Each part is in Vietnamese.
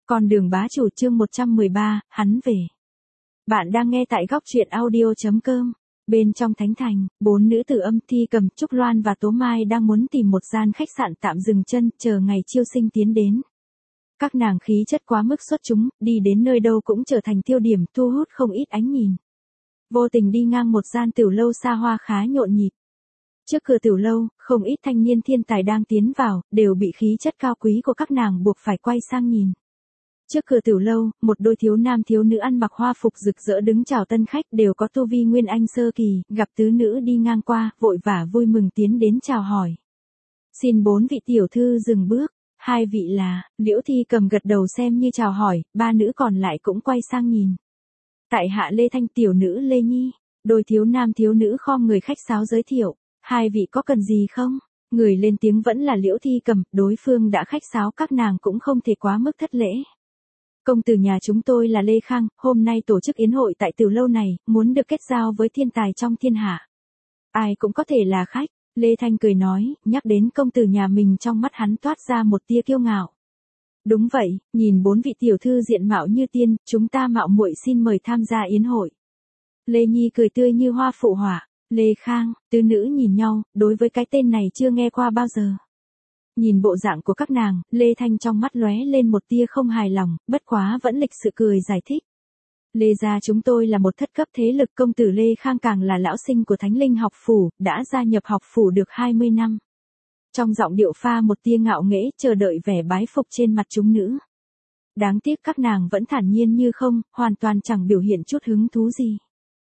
Con đường bá chủ chương 113, hắn về. Bạn đang nghe tại góc truyện audio.com. Bên trong thánh thành, 4 nữ tử Âm Thi Cầm, Trúc Loan và Tố Mai đang muốn tìm một gian khách sạn tạm dừng chân, chờ ngày chiêu sinh tiến đến. Các nàng khí chất quá mức xuất chúng, đi đến nơi đâu cũng trở thành tiêu điểm thu hút không ít ánh nhìn. Vô tình đi ngang một gian tiểu lâu xa hoa khá nhộn nhịp. Trước cửa tiểu lâu, không ít thanh niên thiên tài đang tiến vào, đều bị khí chất cao quý của các nàng buộc phải quay sang nhìn. Trước cửa tiểu lâu, một đôi thiếu nam thiếu nữ ăn mặc hoa phục rực rỡ đứng chào tân khách, đều có tu vi nguyên anh sơ kỳ, gặp tứ nữ đi ngang qua, vội vã vui mừng tiến đến chào hỏi. Xin 4 vị tiểu thư dừng bước, 2 vị là, Liễu Thi Cầm gật đầu xem như chào hỏi, 3 nữ còn lại cũng quay sang nhìn. Tại hạ Lê Thanh, tiểu nữ Lê Nhi. Đôi thiếu nam thiếu nữ khom người khách sáo giới thiệu, 2 vị có cần gì không? Người lên tiếng vẫn là Liễu Thi Cầm, đối phương đã khách sáo các nàng cũng không thể quá mức thất lễ. Công tử nhà chúng tôi là Lê Khang, hôm nay tổ chức yến hội tại tiểu lâu này, muốn được kết giao với thiên tài trong thiên hạ. Ai cũng có thể là khách, Lê Thanh cười nói, nhắc đến công tử nhà mình trong mắt hắn toát ra một tia kiêu ngạo. Đúng vậy, nhìn 4 vị tiểu thư diện mạo như tiên, chúng ta mạo muội xin mời tham gia yến hội. Lê Nhi cười tươi như hoa phụ họa, Lê Khang, tứ nữ nhìn nhau, đối với cái tên này chưa nghe qua bao giờ. Nhìn bộ dạng của các nàng, Lê Thanh trong mắt lóe lên một tia không hài lòng, bất quá vẫn lịch sự cười giải thích. Lê gia chúng tôi là một thất cấp thế lực, công tử Lê Khang càng là lão sinh của Thánh Linh học phủ, đã gia nhập học phủ được 20 năm. Trong giọng điệu pha một tia ngạo nghễ, chờ đợi vẻ bái phục trên mặt chúng nữ. Đáng tiếc các nàng vẫn thản nhiên như không, hoàn toàn chẳng biểu hiện chút hứng thú gì.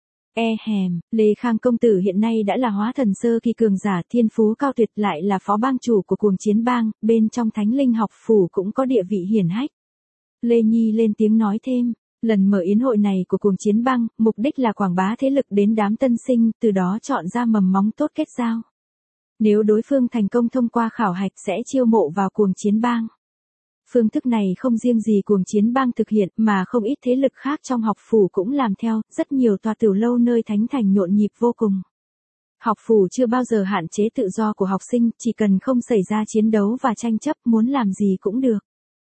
Lê Khang công tử hiện nay đã là hóa thần sơ kỳ cường giả, thiên phú cao tuyệt, lại là phó bang chủ của cuồng chiến bang, bên trong Thánh Linh học phủ cũng có địa vị hiển hách. Lê Nhi lên tiếng nói thêm, lần mở yến hội này của cuồng chiến bang, mục đích là quảng bá thế lực đến đám tân sinh, từ đó chọn ra mầm móng tốt kết giao. Nếu đối phương thành công thông qua khảo hạch sẽ chiêu mộ vào cuồng chiến bang. Phương thức này không riêng gì cuồng chiến bang thực hiện mà không ít thế lực khác trong học phủ cũng làm theo, rất nhiều tòa tiểu lâu nơi thánh thành nhộn nhịp vô cùng. Học phủ chưa bao giờ hạn chế tự do của học sinh, chỉ cần không xảy ra chiến đấu và tranh chấp, muốn làm gì cũng được.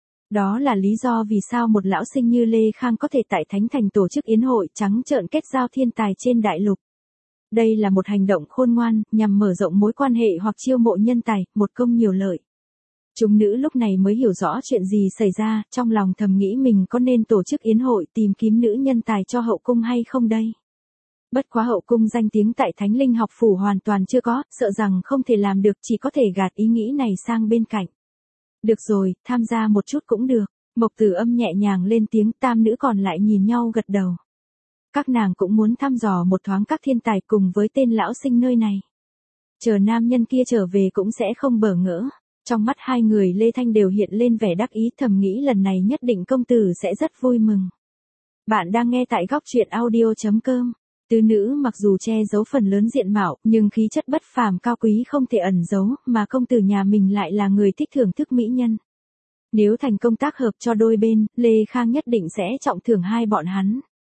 Đó là lý do vì sao một lão sinh như Lê Khang có thể tại thánh thành tổ chức yến hội trắng trợn kết giao thiên tài trên đại lục. Đây là một hành động khôn ngoan, nhằm mở rộng mối quan hệ hoặc chiêu mộ nhân tài, một công nhiều lợi. Chúng nữ lúc này mới hiểu rõ chuyện gì xảy ra, trong lòng thầm nghĩ mình có nên tổ chức yến hội tìm kiếm nữ nhân tài cho hậu cung hay không đây. Bất quá hậu cung danh tiếng tại Thánh Linh học phủ hoàn toàn chưa có, sợ rằng không thể làm được, chỉ có thể gạt ý nghĩ này sang bên cạnh. Được rồi, tham gia một chút cũng được. Mộc Tử Âm nhẹ nhàng lên tiếng, tam nữ còn lại nhìn nhau gật đầu. Các nàng cũng muốn thăm dò một thoáng các thiên tài cùng với tên lão sinh nơi này. Chờ nam nhân kia trở về cũng sẽ không bỡ ngỡ. Trong mắt hai người Lê Thanh đều hiện lên vẻ đắc ý, thầm nghĩ lần này nhất định công tử sẽ rất vui mừng. Bạn đang nghe tại góc truyện audio.com. Tứ nữ mặc dù che giấu phần lớn diện mạo, nhưng khí chất bất phàm cao quý không thể ẩn giấu, mà công tử nhà mình lại là người thích thưởng thức mỹ nhân. Nếu thành công tác hợp cho đôi bên, Lê Khang nhất định sẽ trọng thưởng hai bọn hắn.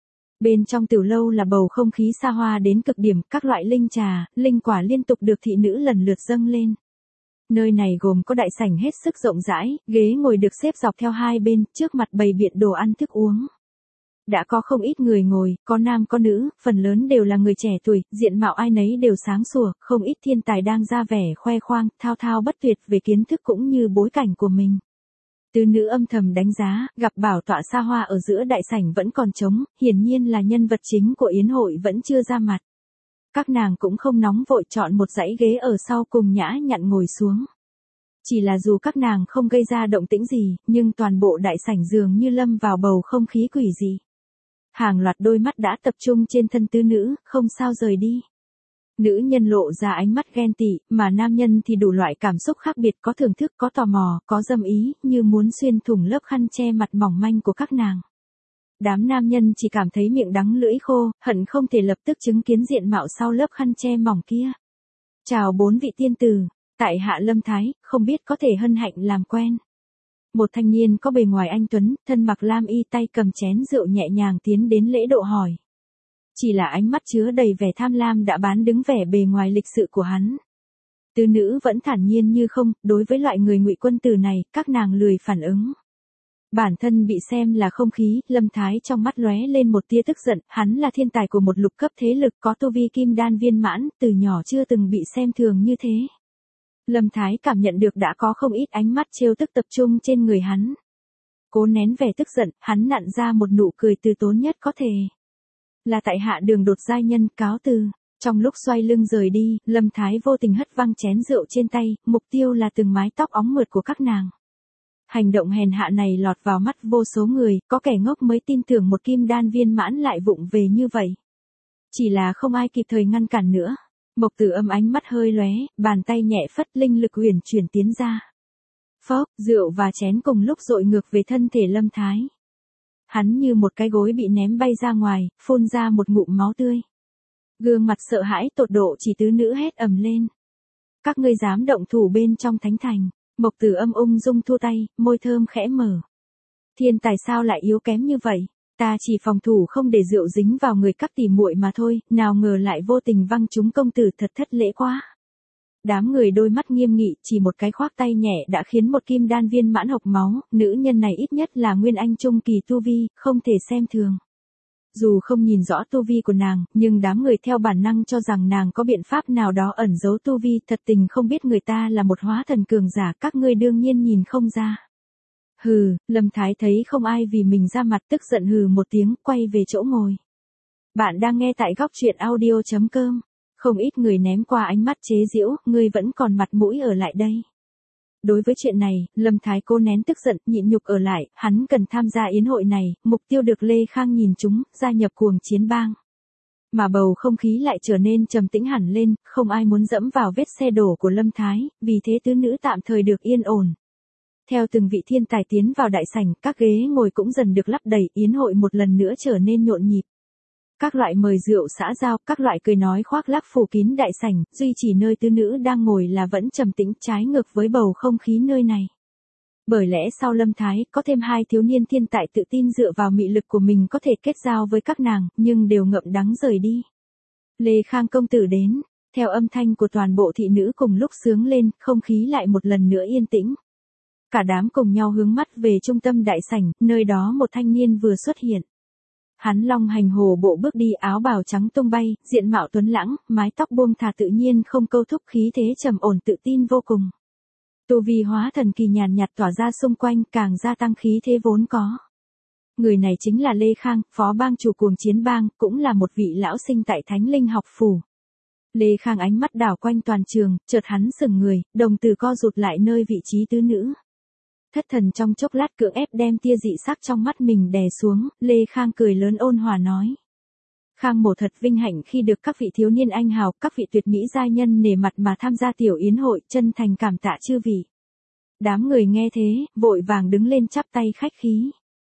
Bên trong tiểu lâu là bầu không khí xa hoa đến cực điểm, các loại linh trà, linh quả liên tục được thị nữ lần lượt dâng lên. Nơi này gồm có đại sảnh hết sức rộng rãi, ghế ngồi được xếp dọc theo hai bên, trước mặt bày biện đồ ăn thức uống. Đã có không ít người ngồi, có nam có nữ, phần lớn đều là người trẻ tuổi, diện mạo ai nấy đều sáng sủa, không ít thiên tài đang ra vẻ khoe khoang, thao thao bất tuyệt về kiến thức cũng như bối cảnh của mình. Tứ nữ âm thầm đánh giá, gặp bảo tọa xa hoa ở giữa đại sảnh vẫn còn trống, hiển nhiên là nhân vật chính của yến hội vẫn chưa ra mặt. Các nàng cũng không nóng vội chọn một dãy ghế ở sau cùng nhã nhặn ngồi xuống. Chỉ là dù các nàng không gây ra động tĩnh gì, nhưng toàn bộ đại sảnh dường như lâm vào bầu không khí quỷ dị. Hàng loạt đôi mắt đã tập trung trên thân tứ nữ, không sao rời đi. Nữ nhân lộ ra ánh mắt ghen tị, mà nam nhân thì đủ loại cảm xúc khác biệt, có thưởng thức, có tò mò, có dâm ý, như muốn xuyên thủng lớp khăn che mặt mỏng manh của các nàng. Đám nam nhân chỉ cảm thấy miệng đắng lưỡi khô, hận không thể lập tức chứng kiến diện mạo sau lớp khăn che mỏng kia. Chào 4 vị tiên tử, tại hạ Lâm Thái, không biết có thể hân hạnh làm quen. Một thanh niên có bề ngoài anh tuấn, thân mặc lam y, tay cầm chén rượu nhẹ nhàng tiến đến lễ độ hỏi. Chỉ là ánh mắt chứa đầy vẻ tham lam đã bán đứng vẻ bề ngoài lịch sự của hắn. Tứ nữ vẫn thản nhiên như không, đối với loại người ngụy quân tử này, các nàng lười phản ứng. Bản thân bị xem là không khí, Lâm Thái trong mắt lóe lên một tia tức giận, hắn là thiên tài của một lục cấp thế lực có tu vi kim đan viên mãn, từ nhỏ chưa từng bị xem thường như thế. Lâm Thái cảm nhận được đã có không ít ánh mắt trêu tức tập trung trên người hắn. Cố nén vẻ tức giận, hắn nặn ra một nụ cười từ tốn nhất có thể. Là tại hạ Đường Đột giai nhân, cáo từ. Trong lúc xoay lưng rời đi, Lâm Thái vô tình hất văng chén rượu trên tay, mục tiêu là từng mái tóc óng mượt của các nàng. Hành động hèn hạ này lọt vào mắt vô số người, có kẻ ngốc mới tin tưởng một kim đan viên mãn lại vụng về như vậy. Chỉ là không ai kịp thời ngăn cản nữa. Mộc Tử Âm ánh mắt hơi lóe, bàn tay nhẹ phất, linh lực huyền chuyển tiến ra. Phốc, rượu và chén cùng lúc dội ngược về thân thể Lâm Thái. Hắn như một cái gối bị ném bay ra ngoài, phun ra một ngụm máu tươi. Gương mặt sợ hãi tột độ chỉ tứ nữ hét ầm lên. Các ngươi dám động thủ bên trong thánh thành. Mộc Tử Âm ung dung thu tay, môi thơm khẽ mở. Thiên tài sao lại yếu kém như vậy? Ta chỉ phòng thủ không để rượu dính vào người các tỷ muội mà thôi, nào ngờ lại vô tình văng trúng công tử, thật thất lễ quá. Đám người đôi mắt nghiêm nghị, chỉ một cái khoác tay nhẹ đã khiến một kim đan viên mãn hộc máu, nữ nhân này ít nhất là nguyên anh trung kỳ tu vi, không thể xem thường. Dù không nhìn rõ tu vi của nàng, nhưng đám người theo bản năng cho rằng nàng có biện pháp nào đó ẩn giấu tu vi, thật tình không biết người ta là một hóa thần cường giả, các ngươi đương nhiên nhìn không ra. Hừ, Lâm Thái thấy không ai vì mình ra mặt, tức giận hừ một tiếng, quay về chỗ ngồi. Bạn đang nghe tại góc truyện audio.com. Không ít người ném qua ánh mắt chế giễu, ngươi vẫn còn mặt mũi ở lại đây. Đối với chuyện này, Lâm Thái cố nén tức giận, nhịn nhục ở lại, hắn cần tham gia yến hội này, mục tiêu được Lê Khang nhìn trúng, gia nhập cuồng chiến bang. Mà bầu không khí lại trở nên trầm tĩnh hẳn lên, không ai muốn dẫm vào vết xe đổ của Lâm Thái, vì thế tứ nữ tạm thời được yên ổn. Theo từng vị thiên tài tiến vào đại sảnh, các ghế ngồi cũng dần được lấp đầy, yến hội một lần nữa trở nên nhộn nhịp. Các loại mời rượu xã giao, các loại cười nói khoác lác phủ kín đại sảnh, duy chỉ nơi tứ nữ đang ngồi là vẫn trầm tĩnh, trái ngược với bầu không khí nơi này. Bởi lẽ sau Lâm Thái, có thêm hai thiếu niên thiên tài tự tin dựa vào mị lực của mình có thể kết giao với các nàng, nhưng đều ngậm đắng rời đi. Lê Khang công tử đến, theo âm thanh của toàn bộ thị nữ cùng lúc xướng lên, không khí lại một lần nữa yên tĩnh. Cả đám cùng nhau hướng mắt về trung tâm đại sảnh, nơi đó một thanh niên vừa xuất hiện. Hắn long hành hổ bộ bước đi, áo bào trắng tung bay, diện mạo tuấn lãng, mái tóc buông thả tự nhiên không câu thúc, khí thế trầm ổn tự tin vô cùng. Tu vi hóa thần kỳ nhàn nhạt tỏa ra xung quanh, càng gia tăng khí thế vốn có. Người này chính là Lê Khang, phó bang chủ cuồng chiến bang, cũng là một vị lão sinh tại Thánh Linh học phủ. Lê Khang ánh mắt đảo quanh toàn trường, chợt hắn sững người, đồng tử co rụt lại nơi vị trí tứ nữ. Thất thần trong chốc lát cưỡng ép đem tia dị sắc trong mắt mình đè xuống, Lê Khang cười lớn ôn hòa nói. Khang mổ thật vinh hạnh khi được các vị thiếu niên anh hào, các vị tuyệt mỹ giai nhân nể mặt mà tham gia tiểu yến hội, chân thành cảm tạ chư vị. Đám người nghe thế, vội vàng đứng lên chắp tay khách khí.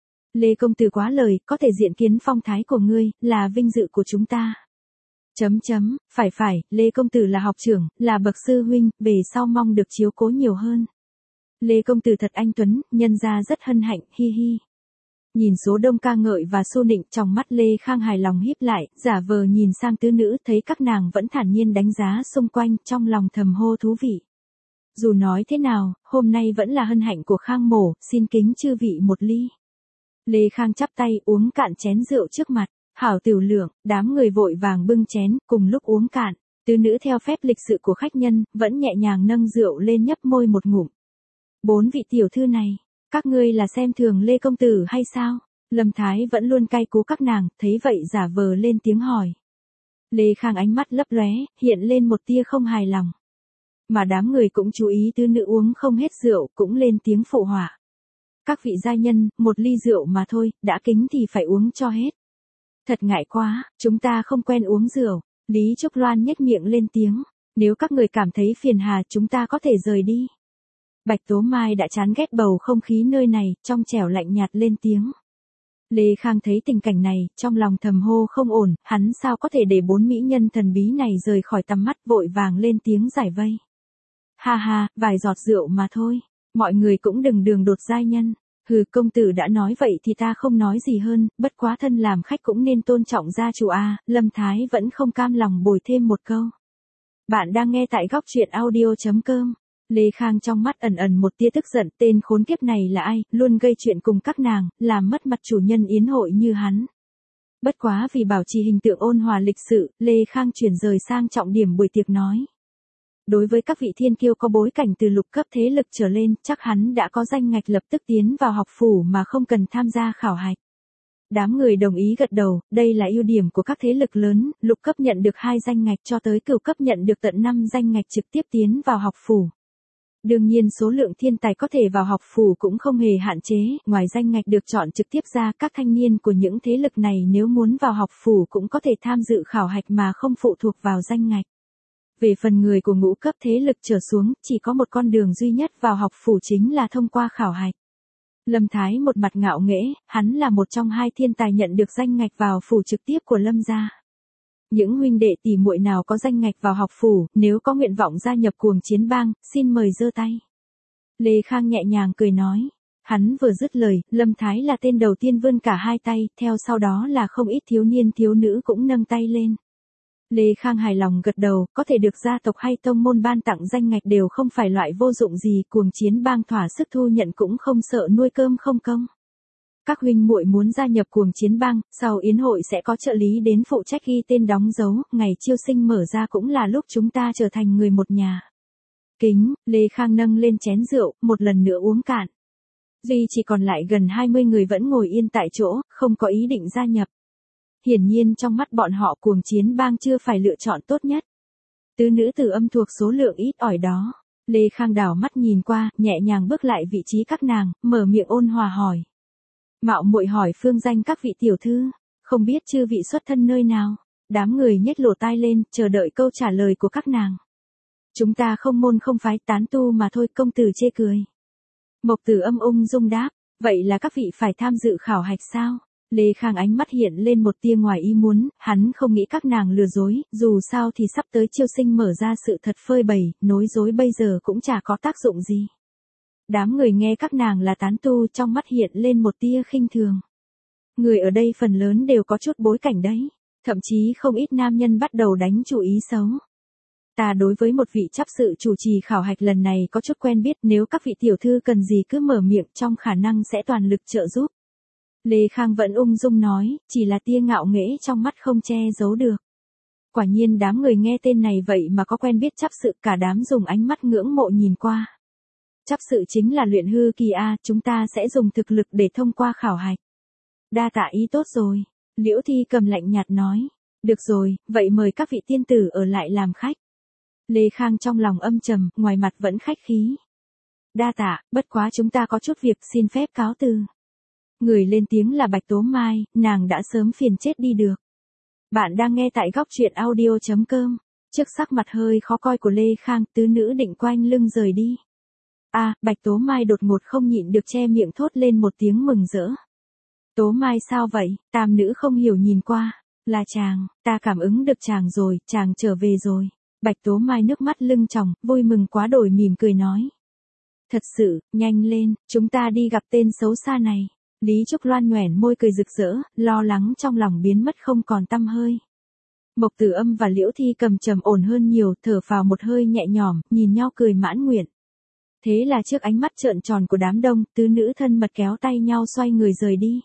Lê công tử quá lời, có thể diện kiến phong thái của ngươi, là vinh dự của chúng ta. Phải, Lê công tử là học trưởng, là bậc sư huynh, về sau mong được chiếu cố nhiều hơn. Lê công tử thật anh tuấn, nhân gia rất hân hạnh, hi hi. Nhìn số đông ca ngợi và xu nịnh, trong mắt Lê Khang hài lòng híp lại, giả vờ nhìn sang tứ nữ, thấy các nàng vẫn thản nhiên đánh giá xung quanh, trong lòng thầm hô thú vị. Dù nói thế nào, hôm nay vẫn là hân hạnh của Khang mổ, xin kính chư vị một ly. Lê Khang chắp tay uống cạn chén rượu trước mặt, hảo tiểu lượng, đám người vội vàng bưng chén, cùng lúc uống cạn, tứ nữ theo phép lịch sự của khách nhân, vẫn nhẹ nhàng nâng rượu lên nhấp môi một ngụm. 4 vị tiểu thư này, các ngươi là xem thường Lê công tử hay sao? Lâm Thái vẫn luôn cay cú các nàng, thấy vậy giả vờ lên tiếng hỏi. Lê Khang ánh mắt lấp lóe, hiện lên một tia không hài lòng. Mà đám người cũng chú ý tứ nữ uống không hết rượu, cũng lên tiếng phụ họa. Các vị gia nhân, một ly rượu mà thôi, đã kính thì phải uống cho hết. Thật ngại quá, chúng ta không quen uống rượu. Lý Trúc Loan nhếch miệng lên tiếng. Nếu các người cảm thấy phiền hà, chúng ta có thể rời đi. Bạch Tố Mai đã chán ghét bầu không khí nơi này, trong trẻo lạnh nhạt lên tiếng. Lê Khang thấy tình cảnh này, trong lòng thầm hô không ổn, hắn sao có thể để 4 mỹ nhân thần bí này rời khỏi tầm mắt, vội vàng lên tiếng giải vây. Ha ha, vài giọt rượu mà thôi, mọi người cũng đừng đường đột giai nhân. Hừ, công tử đã nói vậy thì ta không nói gì hơn, bất quá thân làm khách cũng nên tôn trọng gia chủ a. Lâm Thái vẫn không cam lòng bồi thêm một câu. Bạn đang nghe tại góc truyện audio.com. Lê Khang trong mắt ẩn ẩn một tia tức giận, tên khốn kiếp này là ai, luôn gây chuyện cùng các nàng, làm mất mặt chủ nhân yến hội như hắn. Bất quá vì bảo trì hình tượng ôn hòa lịch sự, Lê Khang chuyển rời sang trọng điểm buổi tiệc nói. Đối với các vị thiên kiêu có bối cảnh từ lục cấp thế lực trở lên, chắc hắn đã có danh ngạch lập tức tiến vào học phủ mà không cần tham gia khảo hạch. Đám người đồng ý gật đầu, đây là ưu điểm của các thế lực lớn, lục cấp nhận được 2 danh ngạch cho tới cửu cấp nhận được tận 5 danh ngạch trực tiếp tiến vào học phủ. Đương nhiên số lượng thiên tài có thể vào học phủ cũng không hề hạn chế, ngoài danh ngạch được chọn trực tiếp ra, các thanh niên của những thế lực này nếu muốn vào học phủ cũng có thể tham dự khảo hạch mà không phụ thuộc vào danh ngạch. Về phần người của ngũ cấp thế lực trở xuống, chỉ có một con đường duy nhất vào học phủ chính là thông qua khảo hạch. Lâm Thái một mặt ngạo nghễ, hắn là một trong 2 thiên tài nhận được danh ngạch vào phủ trực tiếp của Lâm gia. Những huynh đệ tỷ muội nào có danh ngạch vào học phủ, nếu có nguyện vọng gia nhập cuồng chiến bang, xin mời giơ tay. Lê Khang nhẹ nhàng cười nói. Hắn vừa dứt lời, Lâm Thái là tên đầu tiên vươn cả 2 tay, theo sau đó là không ít thiếu niên thiếu nữ cũng nâng tay lên. Lê Khang hài lòng gật đầu, có thể được gia tộc hay tông môn ban tặng danh ngạch đều không phải loại vô dụng gì, cuồng chiến bang thỏa sức thu nhận cũng không sợ nuôi cơm không công. Các huynh muội muốn gia nhập cuồng chiến bang, sau yến hội sẽ có trợ lý đến phụ trách ghi tên đóng dấu, ngày chiêu sinh mở ra cũng là lúc chúng ta trở thành người một nhà. Kính, Lê Khang nâng lên chén rượu, một lần nữa uống cạn. Duy chỉ còn lại gần 20 người vẫn ngồi yên tại chỗ, không có ý định gia nhập. Hiển nhiên trong mắt bọn họ cuồng chiến bang chưa phải lựa chọn tốt nhất. Tứ nữ tử âm thuộc số lượng ít ỏi đó. Lê Khang đảo mắt nhìn qua, nhẹ nhàng bước lại vị trí các nàng, mở miệng ôn hòa hỏi. Mạo muội hỏi phương danh các vị tiểu thư, không biết chư vị xuất thân nơi nào. Đám người nhếch lỗ tai lên, chờ đợi câu trả lời của các nàng. Chúng ta không môn không phái, tán tu mà thôi, công tử chê cười. Mộc Tử Âm ung dung đáp, vậy là các vị phải tham dự khảo hạch sao? Lê Khang ánh mắt hiện lên một tia ngoài ý muốn, hắn không nghĩ các nàng lừa dối, dù sao thì sắp tới chiêu sinh mở ra sự thật phơi bày, nói dối bây giờ cũng chả có tác dụng gì. Đám người nghe các nàng là tán tu trong mắt hiện lên một tia khinh thường. Người ở đây phần lớn đều có chút bối cảnh đấy, thậm chí không ít nam nhân bắt đầu đánh chủ ý xấu. Ta đối với một vị chấp sự chủ trì khảo hạch lần này có chút quen biết, nếu các vị tiểu thư cần gì cứ mở miệng, trong khả năng sẽ toàn lực trợ giúp. Lê Khang vẫn ung dung nói, chỉ là tia ngạo nghễ trong mắt không che giấu được. Quả nhiên đám người nghe tên này vậy mà có quen biết chấp sự, cả đám dùng ánh mắt ngưỡng mộ nhìn qua. Chấp sự chính là luyện hư kỳ A, chúng ta sẽ dùng thực lực để thông qua khảo hạch. Đa tạ ý tốt rồi, Liễu Thi Cầm lạnh nhạt nói. Được rồi, vậy mời các vị tiên tử ở lại làm khách. Lê Khang trong lòng âm trầm, ngoài mặt vẫn khách khí. Đa tạ, bất quá chúng ta có chút việc, xin phép cáo từ. Người lên tiếng là Bạch Tố Mai, nàng đã sớm phiền chết đi được. Bạn đang nghe tại góc truyện audio.com. Trước sắc mặt hơi khó coi của Lê Khang, tứ nữ định quanh lưng rời đi. Bạch Tố Mai đột ngột không nhịn được che miệng thốt lên một tiếng mừng rỡ. Tố Mai sao vậy? Tam nữ không hiểu nhìn qua. Là chàng, ta cảm ứng được chàng rồi, chàng trở về rồi. Bạch Tố Mai nước mắt lưng tròng, vui mừng quá đổi mỉm cười nói. Thật sự, nhanh lên, chúng ta đi gặp tên xấu xa này. Lý Trúc Loan nhoẻn môi cười rực rỡ, lo lắng trong lòng biến mất không còn tăm hơi. Mộc Tử Âm và Liễu Thi Cầm trầm ổn hơn nhiều, thở phào một hơi nhẹ nhõm, nhìn nhau cười mãn nguyện. Thế là trước ánh mắt trợn tròn của đám đông, tứ nữ thân mật kéo tay nhau xoay người rời đi.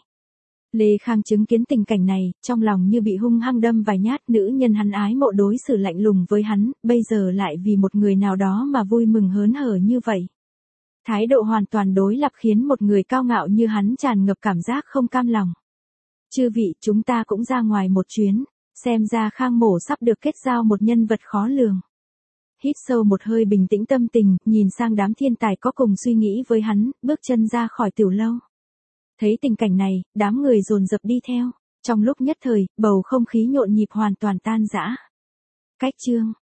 Lê Khang chứng kiến tình cảnh này, trong lòng như bị hung hăng đâm vài nhát, nữ nhân hắn ái mộ đối xử lạnh lùng với hắn, bây giờ lại vì một người nào đó mà vui mừng hớn hở như vậy. Thái độ hoàn toàn đối lập khiến một người cao ngạo như hắn tràn ngập cảm giác không cam lòng. Chư vị, chúng ta cũng ra ngoài một chuyến, xem ra Khang Mổ sắp được kết giao một nhân vật khó lường. Hít sâu một hơi bình tĩnh tâm tình, nhìn sang đám thiên tài có cùng suy nghĩ với hắn, bước chân ra khỏi tiểu lâu. Thấy tình cảnh này, đám người dồn dập đi theo, trong lúc nhất thời, bầu không khí nhộn nhịp hoàn toàn tan rã. Cách chương